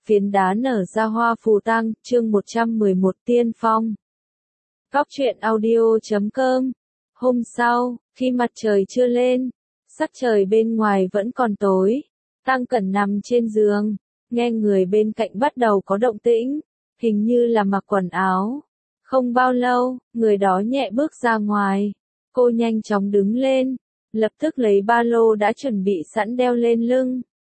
phiến đá nở ra hoa phù tang, chương 111 tiên phong. Góc truyện audio.com. Hôm sau, khi mặt trời chưa lên, sắc trời bên ngoài vẫn còn tối, Tăng Cẩn nằm trên giường, nghe người bên cạnh bắt đầu có động tĩnh, hình như là mặc quần áo. Không bao lâu, người đó nhẹ bước ra ngoài, cô nhanh chóng đứng lên, lập tức lấy ba lô đã chuẩn bị sẵn đeo lên lưng.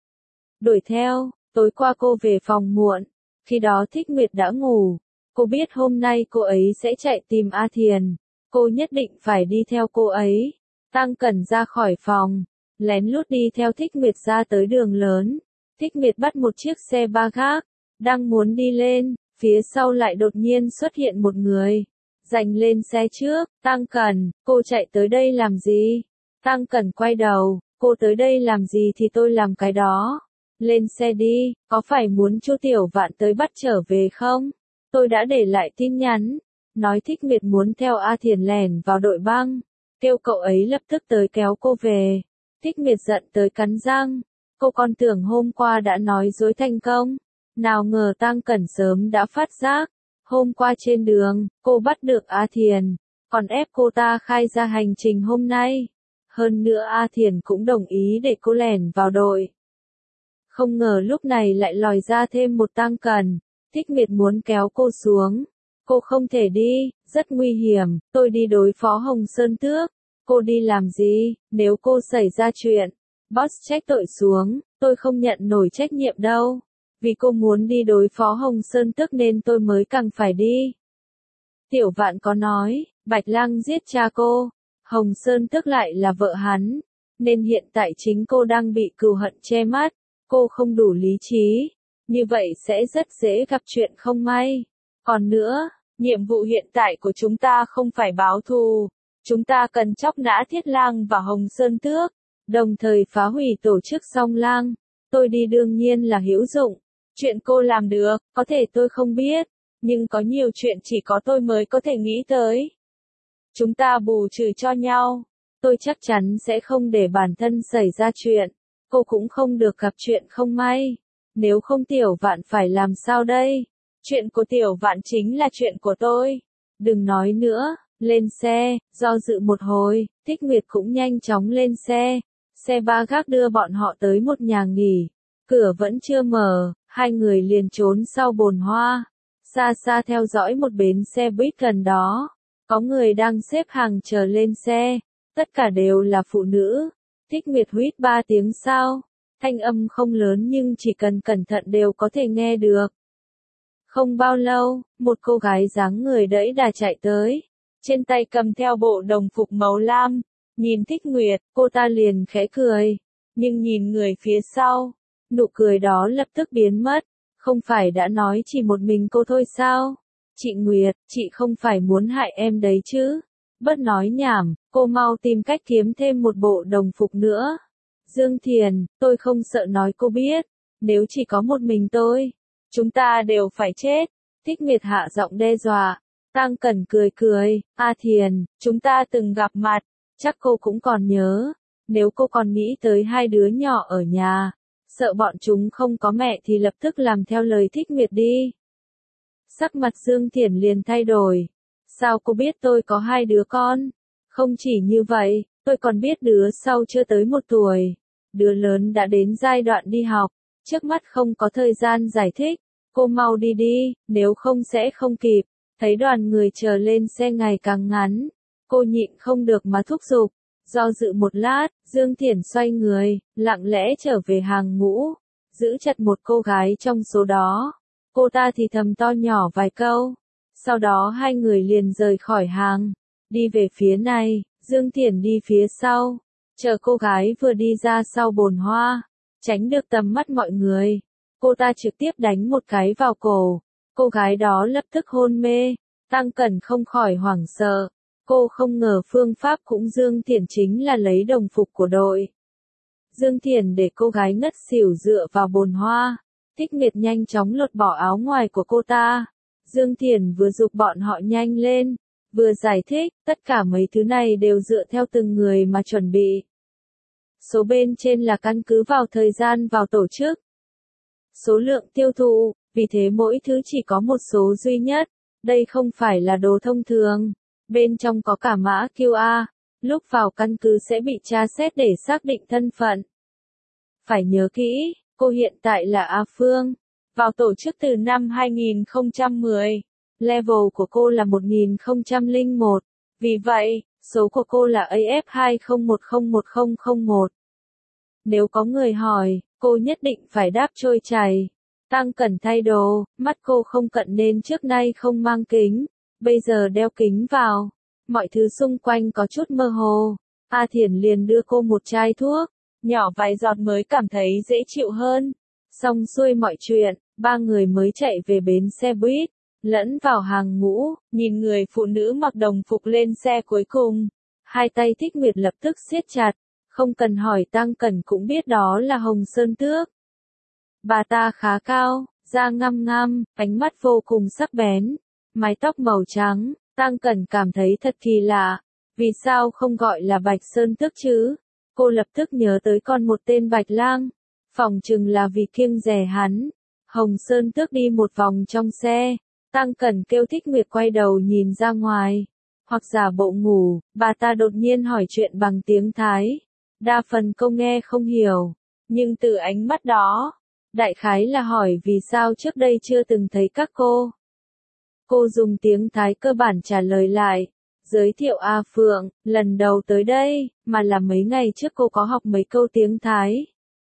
Đuổi theo, tối qua cô về phòng muộn, khi đó Thích Nguyệt đã ngủ, cô biết hôm nay cô ấy sẽ chạy tìm A Thiền, cô nhất định phải đi theo cô ấy. Tăng Cẩn ra khỏi phòng, lén lút đi theo Thích Nguyệt ra tới đường lớn. Thích Nguyệt bắt một chiếc xe ba gác, đang muốn đi lên, phía sau lại đột nhiên xuất hiện một người. Giành lên xe trước, Tăng Cẩn, cô chạy tới đây làm gì? Tăng Cẩn quay đầu, cô tới đây làm gì thì tôi làm cái đó. Lên xe đi, có phải muốn Chu Tiểu Vạn tới bắt trở về không? Tôi đã để lại tin nhắn, nói Thích Nguyệt muốn theo A Thiền lẻn vào đội băng, kêu cậu ấy lập tức tới kéo cô về. Thích Nguyệt giận tới cắn răng, cô còn tưởng hôm qua đã nói dối thành công, nào ngờ Tăng Cẩn sớm đã phát giác. Hôm qua trên đường, cô bắt được A Thiền, còn ép cô ta khai ra hành trình hôm nay. Hơn nữa A Thiền cũng đồng ý để cô lẻn vào đội. Không ngờ lúc này lại lòi ra thêm một Tăng Cẩn. Thích Nguyệt muốn kéo cô xuống. Cô không thể đi, rất nguy hiểm, tôi đi đối phó Hồng Sơn Tước. Cô đi làm gì, nếu cô xảy ra chuyện, boss trách tội xuống, tôi không nhận nổi trách nhiệm đâu. Vì cô muốn đi đối phó Hồng Sơn Tước nên tôi mới càng phải đi. Tiểu Vạn có nói, Bạch Lang giết cha cô, Hồng Sơn Tước lại là vợ hắn, nên hiện tại chính cô đang bị cừu hận che mắt, cô không đủ lý trí, như vậy sẽ rất dễ gặp chuyện không may. Còn nữa, nhiệm vụ hiện tại của chúng ta không phải báo thù, chúng ta cần chóc nã Thiết Lang và Hồng Sơn Tước, đồng thời phá hủy tổ chức Song Lang. Tôi đi đương nhiên là hữu dụng. Chuyện cô làm được, có thể tôi không biết, nhưng có nhiều chuyện chỉ có tôi mới có thể nghĩ tới. Chúng ta bù trừ cho nhau, tôi chắc chắn sẽ không để bản thân xảy ra chuyện, cô cũng không được gặp chuyện không may. Nếu không Tiểu Vạn phải làm sao đây? Chuyện của Tiểu Vạn chính là chuyện của tôi. Đừng nói nữa, lên xe, do dự một hồi, Thích Nguyệt cũng nhanh chóng lên xe. Xe ba gác đưa bọn họ tới một nhà nghỉ. Cửa vẫn chưa mở, hai người liền trốn sau bồn hoa. Xa xa theo dõi một bến xe buýt gần đó. Có người đang xếp hàng chờ lên xe. Tất cả đều là phụ nữ. Thích Nguyệt huýt 3 tiếng sau. Thanh âm không lớn nhưng chỉ cần cẩn thận đều có thể nghe được. Không bao lâu, một cô gái dáng người đẫy đà chạy tới. Trên tay cầm theo bộ đồng phục màu lam. Nhìn Thích Nguyệt, cô ta liền khẽ cười. Nhưng nhìn người phía sau, nụ cười đó lập tức biến mất. Không phải đã nói chỉ một mình cô thôi sao? Chị Nguyệt, chị không phải muốn hại em đấy chứ? Bớt nói nhảm, cô mau tìm cách kiếm thêm một bộ đồng phục nữa. Dương Thiền, tôi không sợ nói cô biết. Nếu chỉ có một mình tôi, chúng ta đều phải chết. Thích Nguyệt hạ giọng đe dọa. Tăng Cẩn cười cười, A Thiền, chúng ta từng gặp mặt, chắc cô cũng còn nhớ. Nếu cô còn nghĩ tới hai đứa nhỏ ở nhà, sợ bọn chúng không có mẹ thì lập tức làm theo lời Thích Nguyệt đi. Sắc mặt Dương Thiển liền thay đổi. Sao cô biết tôi có hai đứa con? Không chỉ như vậy, tôi còn biết đứa sau chưa tới 1 tuổi. Đứa lớn đã đến giai đoạn đi học, trước mắt không có thời gian giải thích. Cô mau đi đi, nếu không sẽ không kịp. Thấy đoàn người chờ lên xe ngày càng ngắn, cô nhịn không được mà thúc giục. Do dự một lát, Dương Thiển xoay người, lặng lẽ trở về hàng ngũ, giữ chặt một cô gái trong số đó. Cô ta thì thầm to nhỏ vài câu. Sau đó hai người liền rời khỏi hàng, đi về phía này, Dương Thiển đi phía sau, chờ cô gái vừa đi ra sau bồn hoa, tránh được tầm mắt mọi người. Cô ta trực tiếp đánh một cái vào cổ, cô gái đó lập tức hôn mê. Tăng Cẩn không khỏi hoảng sợ. Cô không ngờ phương pháp cũng Dương Thiển chính là lấy đồng phục của đội. Dương Thiển để cô gái ngất xỉu dựa vào bồn hoa. Thích Nguyệt nhanh chóng lột bỏ áo ngoài của cô ta. Dương Thiển vừa giục bọn họ nhanh lên, vừa giải thích, tất cả mấy thứ này đều dựa theo từng người mà chuẩn bị. Số bên trên là căn cứ vào thời gian vào tổ chức. số lượng tiêu thụ, vì thế mỗi thứ chỉ có một số duy nhất. Đây không phải là đồ thông thường. Bên trong có cả mã QR, lúc vào căn cứ sẽ bị tra xét để xác định thân phận. Phải nhớ kỹ, cô hiện tại là A Phương, vào tổ chức từ năm 2010. Level của cô là 1001, vì vậy, số của cô là AF20101001. Nếu có người hỏi, cô nhất định phải đáp trôi chảy. Tăng Cẩn thay đồ, mắt cô không cận nên trước nay không mang kính, bây giờ đeo kính vào. Mọi thứ xung quanh có chút mơ hồ. A Thiển liền đưa cô một chai thuốc, nhỏ vài giọt mới cảm thấy dễ chịu hơn. Xong xuôi mọi chuyện, ba người mới chạy về bến xe buýt, lẫn vào hàng ngũ, nhìn người phụ nữ mặc đồng phục lên xe cuối cùng. Hai tay Thích Nguyệt lập tức siết chặt, không cần hỏi Tăng Cẩn cũng biết đó là Hồng Sơn Tước. Bà ta khá cao, da ngăm ngăm, ánh mắt vô cùng sắc bén, mái tóc màu trắng. Tăng Cẩn cảm thấy thật kỳ lạ, vì sao không gọi là Bạch Sơn Tước chứ? Cô lập tức nhớ tới còn một tên Bạch Lang, phỏng chừng là vì kiêng dè hắn. Hồng Sơn Tước đi một vòng trong xe, Tăng Cẩn kêu Thích Nguyệt quay đầu nhìn ra ngoài, hoặc giả bộ ngủ. Bà ta đột nhiên hỏi chuyện bằng tiếng Thái, đa phần cô nghe không hiểu, nhưng từ ánh mắt đó, đại khái là hỏi vì sao trước đây chưa từng thấy các cô. Cô dùng tiếng Thái cơ bản trả lời lại, giới thiệu A Phượng, lần đầu tới đây, mà là mấy ngày trước cô có học mấy câu tiếng Thái.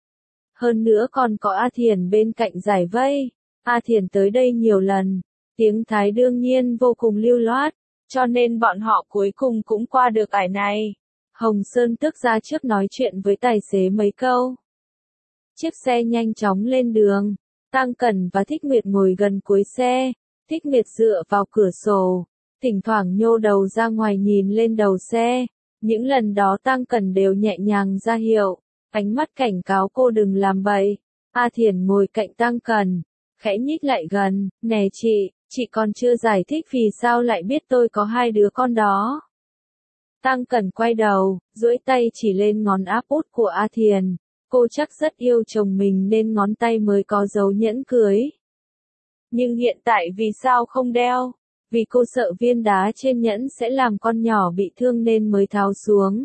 Hơn nữa còn có A Thiển bên cạnh giải vây. A Thiển tới đây nhiều lần, tiếng Thái đương nhiên vô cùng lưu loát, cho nên bọn họ cuối cùng cũng qua được ải này. Hồng Sơn Tước ra trước nói chuyện với tài xế mấy câu. Chiếc xe nhanh chóng lên đường, Tăng Cẩn và Thích Nguyệt ngồi gần cuối xe. Thích Nguyệt dựa vào cửa sổ, thỉnh thoảng nhô đầu ra ngoài nhìn lên đầu xe. Những lần đó Tăng Cẩn đều nhẹ nhàng ra hiệu, ánh mắt cảnh cáo cô đừng làm bậy. A Thiển ngồi cạnh Tăng Cẩn, khẽ nhích lại gần, nè chị còn chưa giải thích vì sao lại biết tôi có hai đứa con đó. Tăng Cẩn quay đầu, duỗi tay chỉ lên ngón áp út của A Thiển, cô chắc rất yêu chồng mình nên ngón tay mới có dấu nhẫn cưới. Nhưng hiện tại vì sao không đeo? Vì cô sợ viên đá trên nhẫn sẽ làm con nhỏ bị thương nên mới tháo xuống.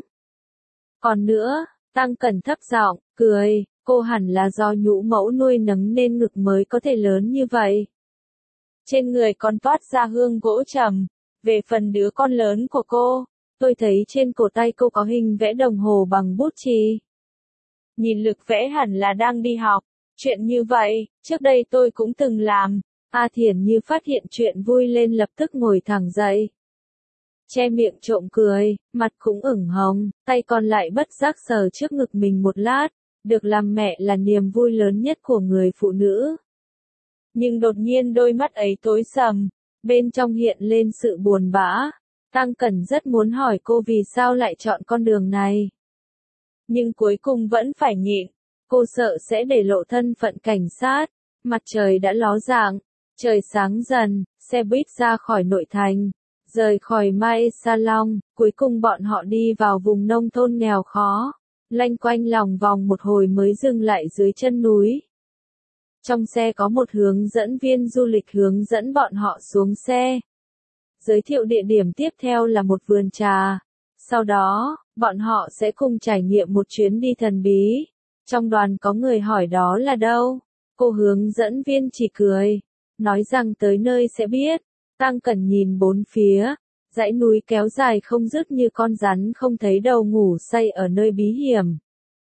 Còn nữa, Tăng Cẩn thấp giọng, cười, cô hẳn là do nhũ mẫu nuôi nấng nên ngực mới có thể lớn như vậy. Trên người còn toát ra hương gỗ trầm. Về phần đứa con lớn của cô, tôi thấy trên cổ tay cô có hình vẽ đồng hồ bằng bút chì. Nhìn lực vẽ hẳn là đang đi học. Chuyện như vậy, trước đây tôi cũng từng làm. A Thiển như phát hiện chuyện vui lên lập tức ngồi thẳng dậy. Che miệng trộm cười, mặt cũng ửng hồng, tay còn lại bất giác sờ trước ngực mình một lát. Được làm mẹ là niềm vui lớn nhất của người phụ nữ. Nhưng đột nhiên đôi mắt ấy tối sầm, bên trong hiện lên sự buồn bã. Tăng Cẩn rất muốn hỏi cô vì sao lại chọn con đường này. Nhưng cuối cùng vẫn phải nhịn, cô sợ sẽ để lộ thân phận cảnh sát. Mặt trời đã ló dạng, trời sáng dần, xe buýt ra khỏi nội thành, rời khỏi Mae Sa Long, cuối cùng bọn họ đi vào vùng nông thôn nghèo khó, lanh quanh lòng vòng một hồi mới dừng lại dưới chân núi. Trong xe có một hướng dẫn viên du lịch hướng dẫn bọn họ xuống xe. Giới thiệu địa điểm tiếp theo là một vườn trà. Sau đó, bọn họ sẽ cùng trải nghiệm một chuyến đi thần bí. Trong đoàn có người hỏi đó là đâu? Cô hướng dẫn viên chỉ cười, nói rằng tới nơi sẽ biết. Tăng Cẩn nhìn bốn phía, dãy núi kéo dài không dứt như con rắn không thấy đầu ngủ say ở nơi bí hiểm.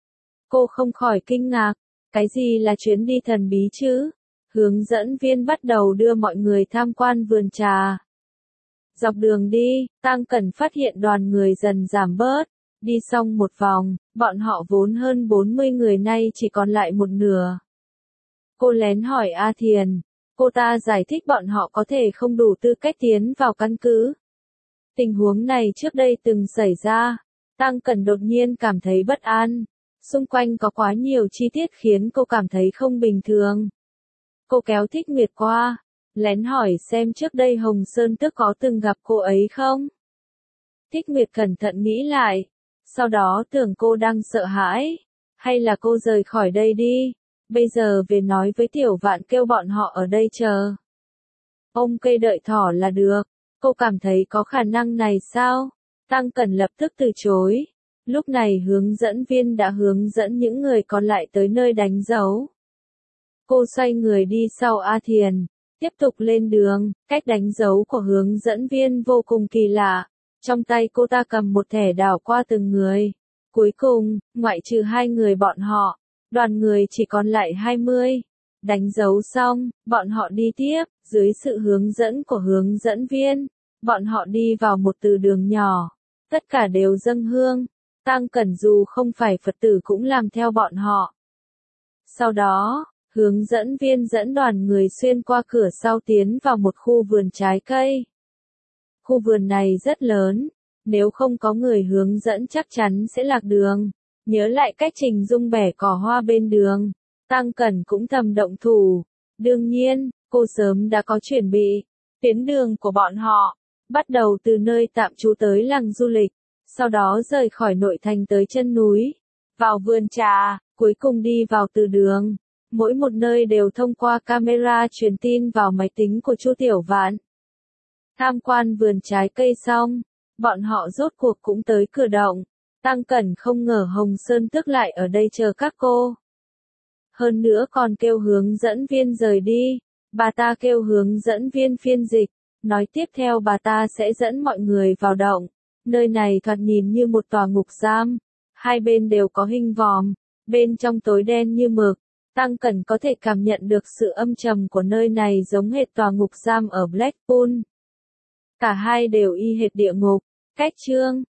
Cô không khỏi kinh ngạc, cái gì là chuyến đi thần bí chứ? Hướng dẫn viên bắt đầu đưa mọi người tham quan vườn trà. Dọc đường đi, Tăng Cẩn phát hiện đoàn người dần giảm bớt. Đi xong một vòng, bọn họ vốn hơn 40 người nay chỉ còn lại một nửa. Cô lén hỏi A Thiền. Cô ta giải thích bọn họ có thể không đủ tư cách tiến vào căn cứ. Tình huống này trước đây từng xảy ra. Tăng Cẩn đột nhiên cảm thấy bất an. Xung quanh có quá nhiều chi tiết khiến cô cảm thấy không bình thường. Cô kéo Thích Nguyệt qua, lén hỏi xem trước đây Hồng Sơn Tước có từng gặp cô ấy không? Thích Nguyệt cẩn thận nghĩ lại, sau đó tưởng cô đang sợ hãi, hay là cô rời khỏi đây đi. bây giờ về nói với Tiểu Vạn kêu bọn họ ở đây chờ. Ông cây đợi thỏ là được, cô cảm thấy có khả năng này sao? Tăng Cẩn lập tức từ chối. Lúc này hướng dẫn viên đã hướng dẫn những người còn lại tới nơi đánh dấu. Cô xoay người đi sau A Thiền, tiếp tục lên đường, cách đánh dấu của hướng dẫn viên vô cùng kỳ lạ. Trong tay cô ta cầm một thẻ đảo qua từng người. Cuối cùng, ngoại trừ 2 người bọn họ, đoàn người chỉ còn lại 20. Đánh dấu xong, bọn họ đi tiếp, dưới sự hướng dẫn của hướng dẫn viên. Bọn họ đi vào một từ đường nhỏ. Tất cả đều dâng hương. Tăng Cẩn dù không phải Phật tử cũng làm theo bọn họ. Sau đó, hướng dẫn viên dẫn đoàn người xuyên qua cửa sau tiến vào một khu vườn trái cây. Khu vườn này rất lớn, nếu không có người hướng dẫn chắc chắn sẽ lạc đường. Nhớ lại cách Trình Dung bẻ cỏ hoa bên đường, Tăng Cẩn cũng thầm động thủ. Đương nhiên, cô sớm đã có chuẩn bị. Tuyến đường của bọn họ, bắt đầu từ nơi tạm trú tới làng du lịch, sau đó rời khỏi nội thành tới chân núi, vào vườn trà, cuối cùng đi vào từ đường. Mỗi một nơi đều thông qua camera truyền tin vào máy tính của Chu Tiểu Vạn. Tham quan vườn trái cây xong, bọn họ rốt cuộc cũng tới cửa động. Tăng Cẩn không ngờ Hồng Sơn Tước lại ở đây chờ các cô. Hơn nữa còn kêu hướng dẫn viên rời đi. Bà ta kêu hướng dẫn viên phiên dịch, nói tiếp theo bà ta sẽ dẫn mọi người vào động. Nơi này thoạt nhìn như một tòa ngục giam. Hai bên đều có hình vòm, bên trong tối đen như mực. Tăng Cẩn có thể cảm nhận được sự âm trầm của nơi này giống hệt tòa ngục giam ở Blackpool. Cả hai đều y hệt địa ngục. Cách chương